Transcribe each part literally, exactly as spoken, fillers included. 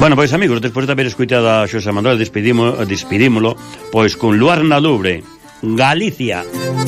Bueno, pois amigos, despois de haber escuitado a Xosé Manuel, despedimo, despedímolo pois con Luar na Lubre, Galicia.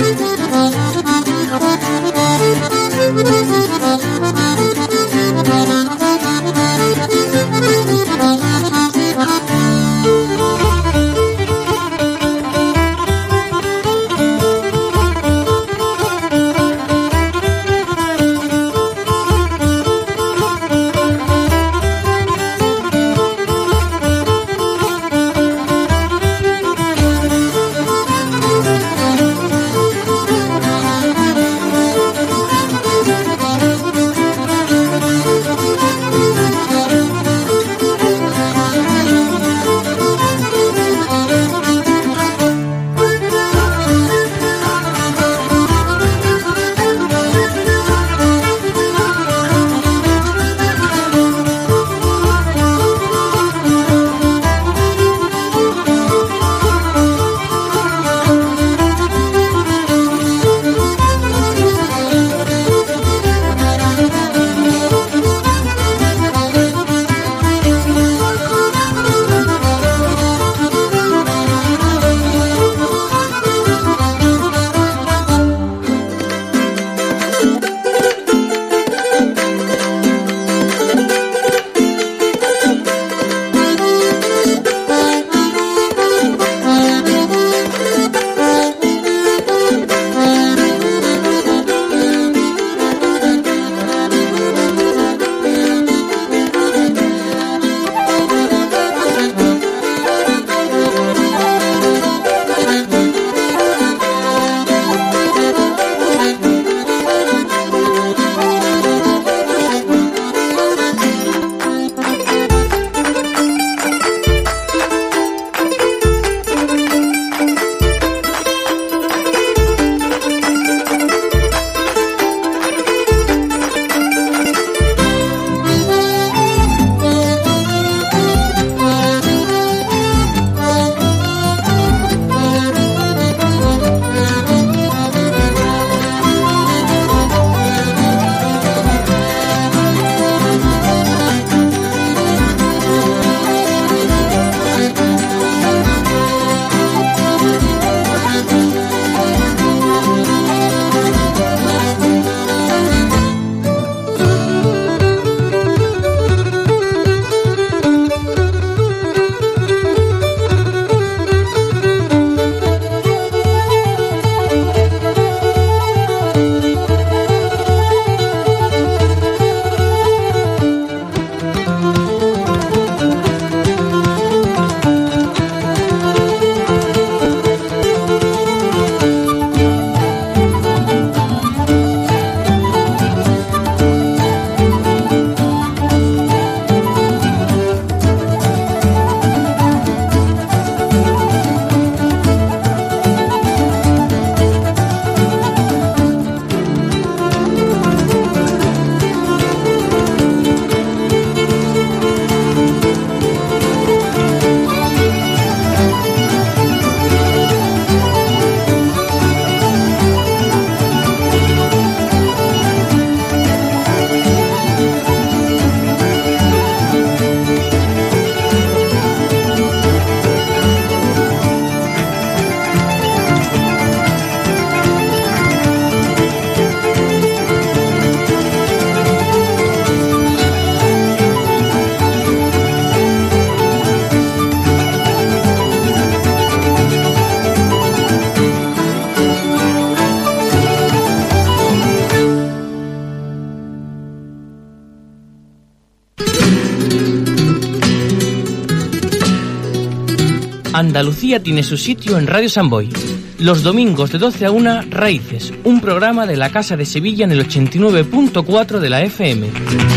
Andalucía tiene su sitio en Radio Samboy. Los domingos de doce a una, Raíces, un programa de la Casa de Sevilla en el ochenta y nueve punto cuatro de la F M.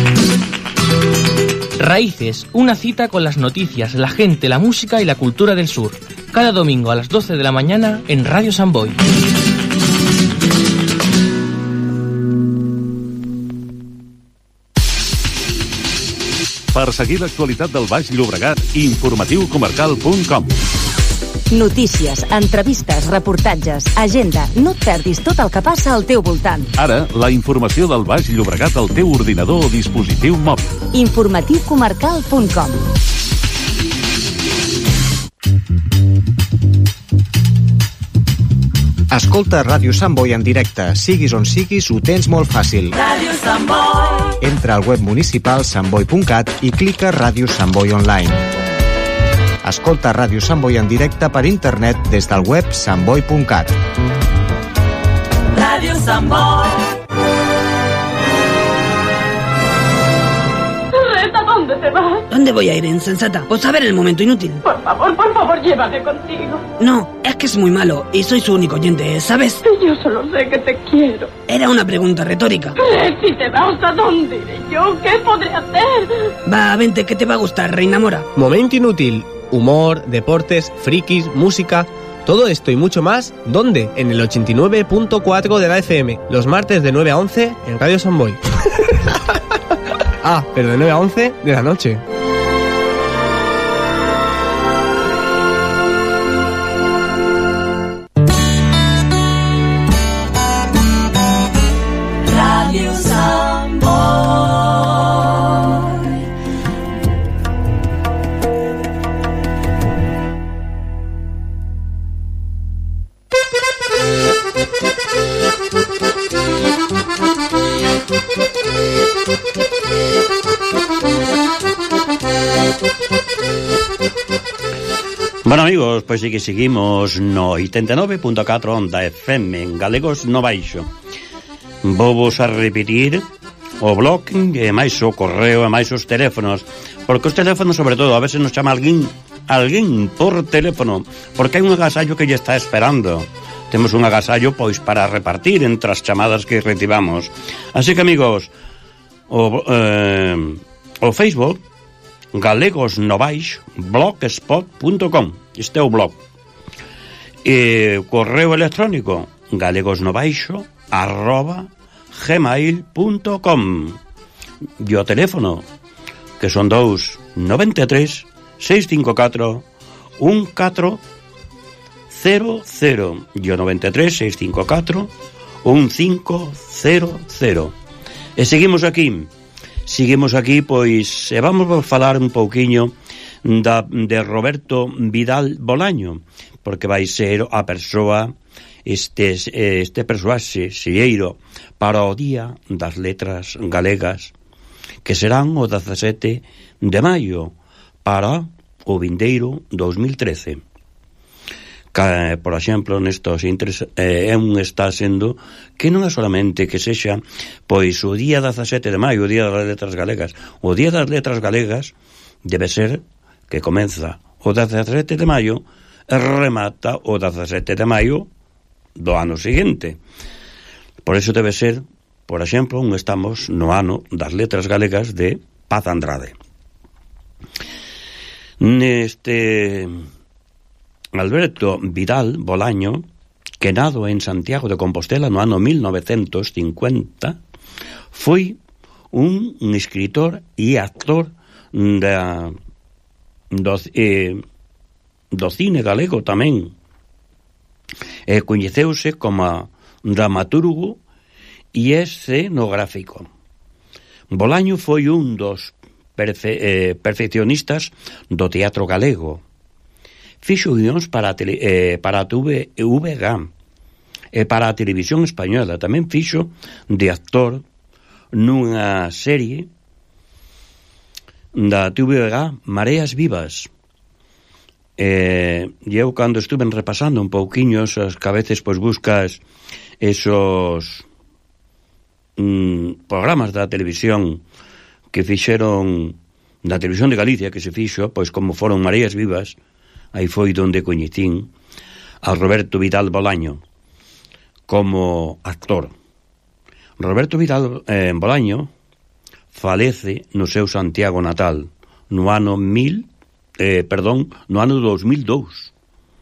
Raíces, una cita con las noticias, la gente, la música y la cultura del sur. Cada domingo a las doce de la mañana en Radio Samboy. Per seguir l'actualitat del Baix Llobregat, informatiu comarcal punt com. Notícies, entrevistes, reportatges, agenda. No et perdis tot el que passa al teu voltant. Ara, la informació del Baix Llobregat al teu ordinador o dispositiu mòbil. informatiu comarcal punt com. Escolta Ràdio Sant Boi en directe. Siguis on siguis, ho tens molt fàcil. Ràdio Sant Boi. Entra al web municipal sant boi punt cat i clica Ràdio Sant Boi online. Escolta Ràdio Sant Boi en directe per internet des del web sant boi punt cat. Ràdio Sant Boi. Reta, ¿dónde te vas? ¿Dónde voy a ir, insensata? Pues a ver el momento inútil. Por favor, por favor, llévame contigo. No, es que es muy malo y soy su único oyente, ¿sabes? Yo solo sé que te quiero. Era una pregunta retórica. Si te vas, ¿a dónde iré yo? ¿Qué podré hacer? Va, vente, que te va a gustar, Reina Mora. Momento inútil. Humor, deportes, frikis, música... Todo esto y mucho más, ¿dónde? En el ochenta y nueve punto cuatro de la F M, los martes de nueve a once en Radio San Boi. Ah, pero de nueve a once de la noche. Radio San Boi. Bueno, amigos, pois sí que seguimos no oitenta e nove punto catro onda F M en Galegos no Baixo. Vou vos a repetir o blog e máis o correo e máis os teléfonos, porque os teléfonos, sobre todo, a veces nos chama alguén alguén por teléfono, porque hai un agasallo que lle está esperando. Temos un agasallo, pois, para repartir entre as chamadas que recibamos. Así que, amigos, o, eh, o Facebook Galegos no Baixo blogspot punto com. Este é o blog. E correo electrónico galegosnobaixo arroba gmail punto com. E o teléfono, que son dous noventa e tres seiscentos cincuenta e catro un catro cero cero. E o noventa e tres seiscentos cincuenta e catro un cinco cero cero. E seguimos aquí. Seguimos aquí, pois, e vamos a falar un pouquiño da, de Roberto Vidal Bolaño, porque vai ser a persoa, este, este persoaxe xilleiro para o Día das Letras Galegas, que serán o dezasete de maio para o vindeiro dos mil trece. Que, por exemplo, nestos intres, eh, é un está sendo que non é solamente que sexa pois o día dezasete de maio, o día das letras galegas. O día das letras galegas debe ser que comeza o dezasete de maio e remata o dezasete de maio do ano seguinte. Por eso debe ser, por exemplo, un estamos no ano das letras galegas de Paz Andrade. Neste Alberto Vidal Bolaño, que nado en Santiago de Compostela no ano mil novecentos cincuenta, foi un escritor e actor da, do, eh, do cine galego tamén. E coñeceuse como dramaturgo e escenográfico. Bolaño foi un dos perfe, eh, perfeccionistas do teatro galego. Fixo guións para, tele, eh, para a T V G e para a televisión española. Tamén fixo de actor nunha serie da T V G, Mareas Vivas. E eu, cando estuve repasando un pouquiño esas que a veces pois buscas esos mm, programas da televisión que fixeron da televisión de Galicia, que se fixo, pois como foron Mareas Vivas, aí foi donde coñecín a Roberto Vidal Bolaño como actor. Roberto Vidal eh, Bolaño falece no seu Santiago natal no ano mil, eh, perdón, no ano dos mil dous.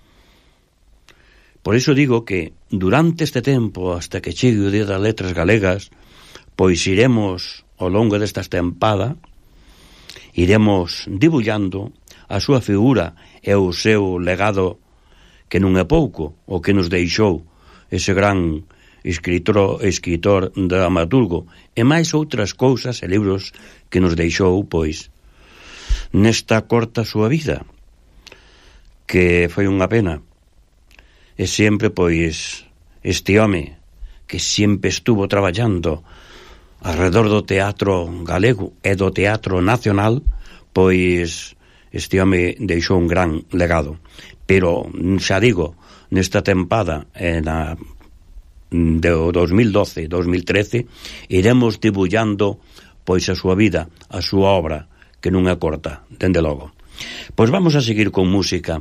Por iso digo que durante este tempo, hasta que chegue o Día das Letras Galegas, pois iremos ao longo desta estempada, iremos dibullando a súa figura e o seu legado que non é pouco, o que nos deixou ese gran escritor, escritor dramaturgo, e máis outras cousas e libros que nos deixou, pois, nesta corta súa vida, que foi unha pena. E sempre, pois, este home que sempre estuvo traballando alrededor do teatro galego e do teatro nacional, pois este home deixou un gran legado. Pero, xa digo, nesta tempada, eh, na de dos mil doce, dos mil trece, iremos debullando pois a súa vida, a súa obra, que non é corta, dende logo. Pois vamos a seguir con música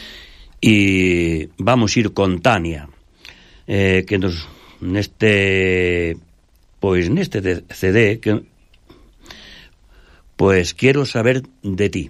e vamos ir con Tania, eh, que nos neste pois neste C D que pois Quiero saber de ti.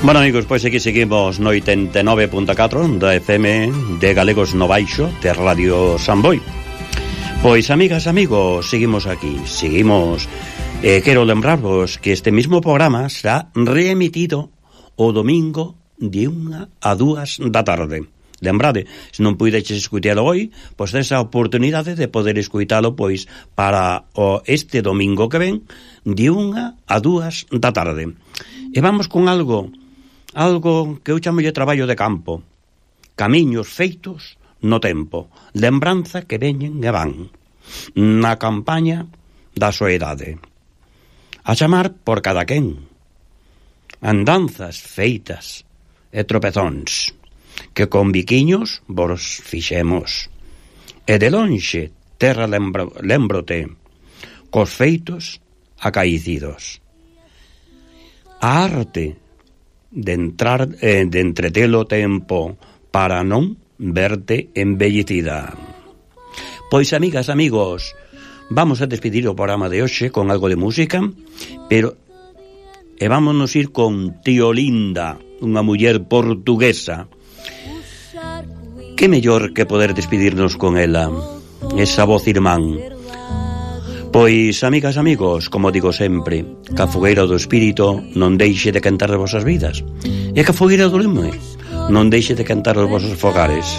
Bueno, amigos, pois aquí seguimos no oitenta e nove punto catro da F M de Galegos no Baixo de Radio Samboy. Pois, amigas, amigos, seguimos aquí, seguimos. Eh, quero lembrarvos que este mismo programa será reemitido o domingo de unha a dúas da tarde. Lembrade, se non puideches escuitalo hoy, pois esa oportunidade de poder escuitalo pois para o este domingo que ven de unha a dúas da tarde. E vamos con algo algo que eu chamo de traballo de campo, camiños feitos no tempo, lembranza que veñen e van na campaña da soedade, a chamar por cada quen, andanzas feitas e tropezóns que con biquiños vos fixemos, e de lonxe terra lembro, lembrote cos feitos acaicidos, a arte de entrar eh, de entretelo tempo para non verte embellecida. Pois, amigas, amigos, vamos a despedir o programa de hoxe con algo de música, pero e vámonos ir con Tío Linda, unha muller portuguesa. Que mellor que poder despedirnos con ela, esa voz irmán. Pois, amigas, amigos, como digo sempre, que a fogueira do espírito non deixe de cantar as vosas vidas, e que a fogueira do lume non deixe de cantar os vosos fogares.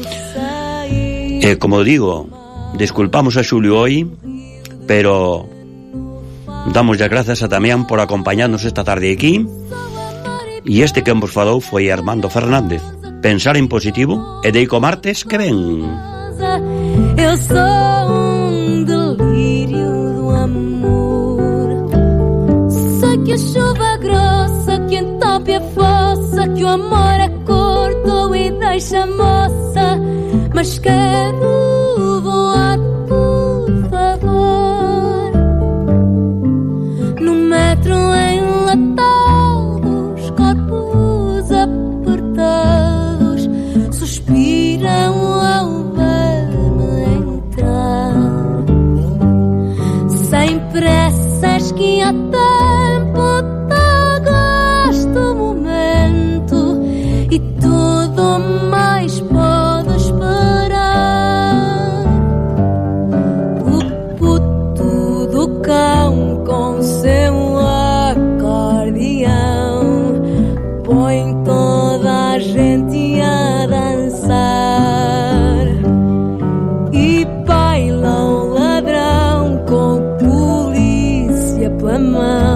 E, como digo, disculpamos a Xulio hoy, pero damos as grazas a Damián por acompañarnos esta tarde aquí, e este que vos falou foi Armando Fernández. Pensar en positivo e deico martes que ven. Eu sou um delírio do amor. Sei que a chuva grossa que entope a fossa, que o amor é curto e deixa moça, mas quero voar, por favor, no metro enlatado, os corpos apertados suspiram ao pressas que há tempo te gosto momento e tudo mais pode esperar. O puto do cão com seu acordeão põe toda a gente a dançar e baila o ladrão com pela mão.